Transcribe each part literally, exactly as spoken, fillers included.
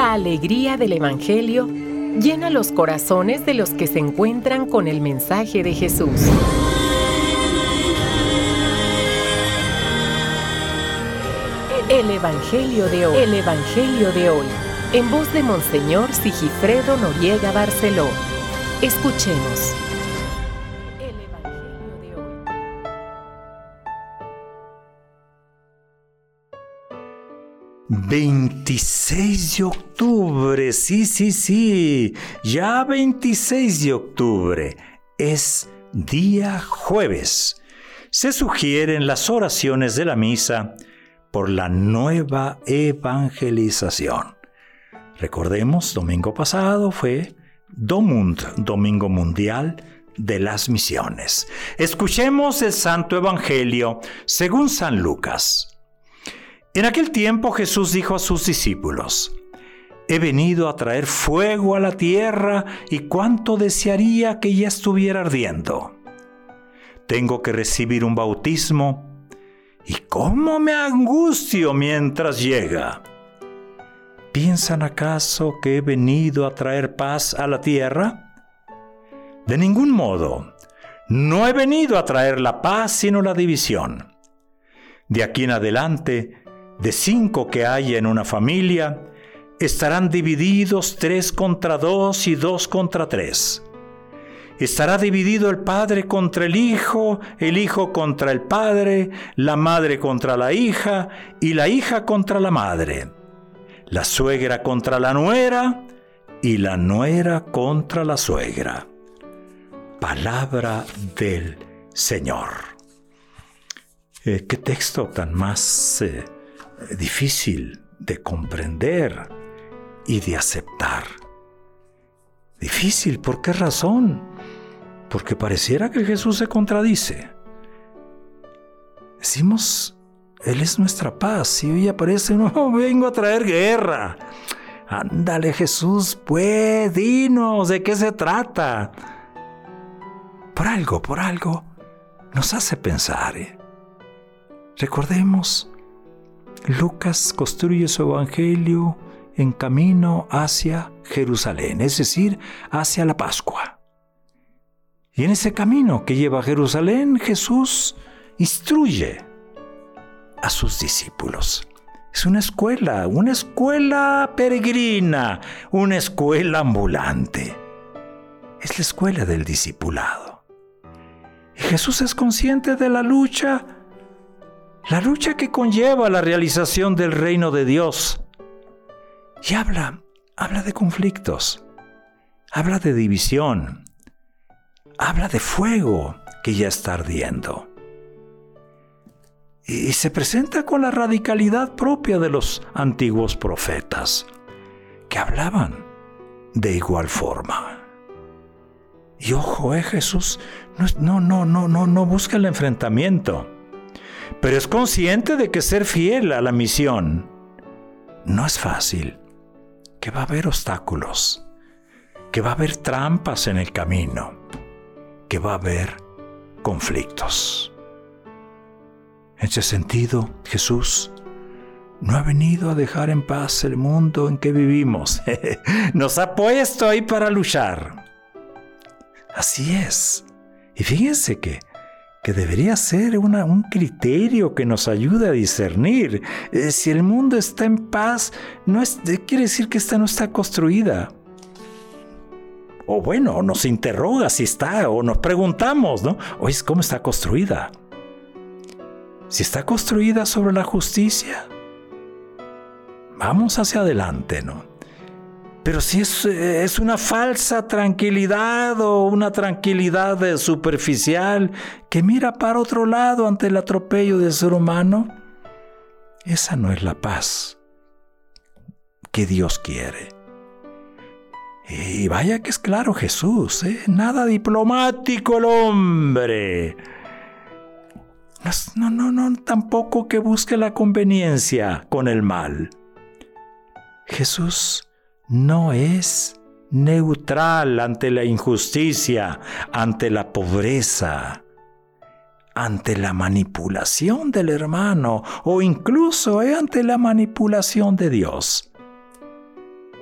La alegría del Evangelio llena los corazones de los que se encuentran con el mensaje de Jesús. El Evangelio de hoy. El Evangelio de hoy. En voz de Monseñor Sigifredo Noriega Barceló. Escuchemos. El Evangelio de hoy. veintiséis de octubre, sí, sí, sí, ya veintiséis de octubre, es día jueves. Se sugieren las oraciones de la misa por la nueva evangelización. Recordemos, domingo pasado fue Domund, Domingo Mundial de las Misiones. Escuchemos el Santo Evangelio según San Lucas. En aquel tiempo Jesús dijo a sus discípulos: He venido a traer fuego a la tierra y cuánto desearía que ya estuviera ardiendo. Tengo que recibir un bautismo y cómo me angustio mientras llega. ¿Piensan acaso que he venido a traer paz a la tierra? De ningún modo. No he venido a traer la paz sino la división. De aquí en adelante, de cinco que haya en una familia, estarán divididos tres contra dos y dos contra tres. Estará dividido el padre contra el hijo, el hijo contra el padre, la madre contra la hija y la hija contra la madre, la suegra contra la nuera y la nuera contra la suegra. Palabra del Señor. Eh, ¿Qué texto tan más eh, difícil de comprender y de aceptar? Difícil, ¿por qué razón? Porque pareciera que Jesús se contradice. Decimos, Él es nuestra paz, y hoy aparece, no, vengo a traer guerra. Ándale, Jesús, pues, dinos, ¿de qué se trata? Por algo, por algo, nos hace pensar. ¿eh? Recordemos, Lucas construye su evangelio en camino hacia Jerusalén, es decir, hacia la Pascua. Y en ese camino que lleva a Jerusalén, Jesús instruye a sus discípulos. Es una escuela, una escuela peregrina, una escuela ambulante. Es la escuela del discipulado. Y Jesús es consciente de la lucha, la lucha que conlleva la realización del reino de Dios. Y habla, habla de conflictos, habla de división, habla de fuego que ya está ardiendo. Y se presenta con la radicalidad propia de los antiguos profetas, que hablaban de igual forma. Y ojo, eh, Jesús no, no, no, no, no busca el enfrentamiento, pero es consciente de que ser fiel a la misión no es fácil, que va a haber obstáculos, que va a haber trampas en el camino, que va a haber conflictos. En ese sentido, Jesús no ha venido a dejar en paz el mundo en que vivimos. Nos ha puesto ahí para luchar. Así es. Y fíjense que, que debería ser una, un criterio que nos ayude a discernir. Eh, si el mundo está en paz, no es, quiere decir que esta no está construida. O bueno, nos interroga si está, o nos preguntamos, ¿no? Oye, ¿cómo está construida? Si está construida sobre la justicia, vamos hacia adelante, ¿no? Pero si es, es una falsa tranquilidad o una tranquilidad superficial que mira para otro lado ante el atropello del ser humano, esa no es la paz que Dios quiere. Y vaya que es claro Jesús, ¿eh? Nada diplomático el hombre. No, no, no, tampoco que busque la conveniencia con el mal. Jesús no es neutral ante la injusticia, ante la pobreza, ante la manipulación del hermano o incluso ante la manipulación de Dios.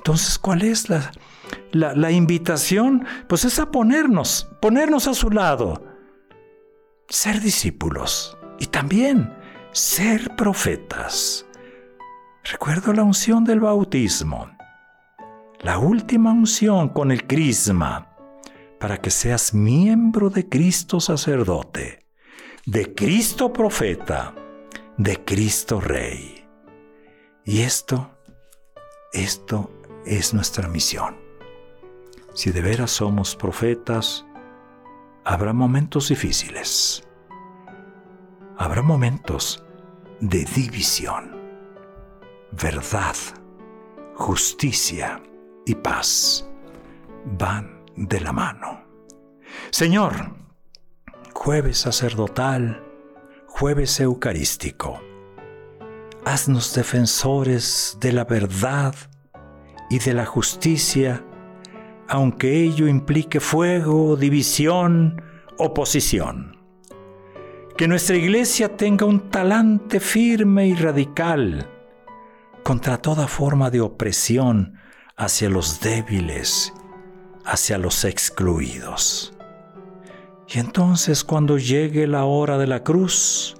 Entonces, ¿cuál es la, la, la invitación? Pues es a ponernos, ponernos a su lado, ser discípulos y también ser profetas. Recuerdo la unción del bautismo, la última unción con el crisma, para que seas miembro de Cristo sacerdote, de Cristo profeta, de Cristo Rey. Y esto, esto es nuestra misión. Si de veras somos profetas, habrá momentos difíciles. Habrá momentos de división. Verdad, justicia y paz van de la mano. Señor, jueves sacerdotal, jueves eucarístico, haznos defensores de la verdad y de la justicia, aunque ello implique fuego, división, oposición. Que nuestra Iglesia tenga un talante firme y radical contra toda forma de opresión hacia los débiles, hacia los excluidos. Y entonces, cuando llegue la hora de la cruz,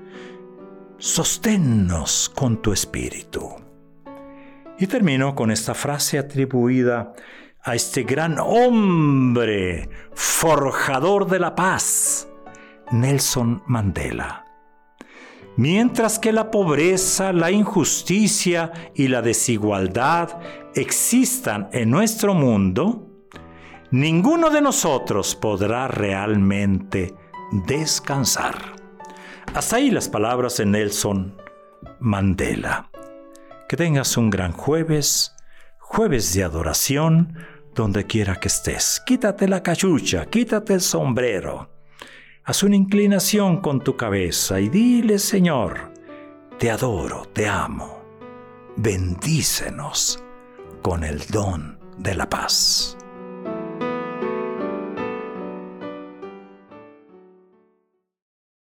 sosténnos con tu espíritu. Y termino con esta frase atribuida a este gran hombre, forjador de la paz, Nelson Mandela. Mientras que la pobreza, la injusticia y la desigualdad existan en nuestro mundo, ninguno de nosotros podrá realmente descansar. Hasta ahí las palabras de Nelson Mandela. Que tengas un gran jueves, jueves de adoración, donde quiera que estés. Quítate la cachucha, quítate el sombrero. Haz una inclinación con tu cabeza y dile: Señor, te adoro, te amo. Bendícenos con el don de la paz.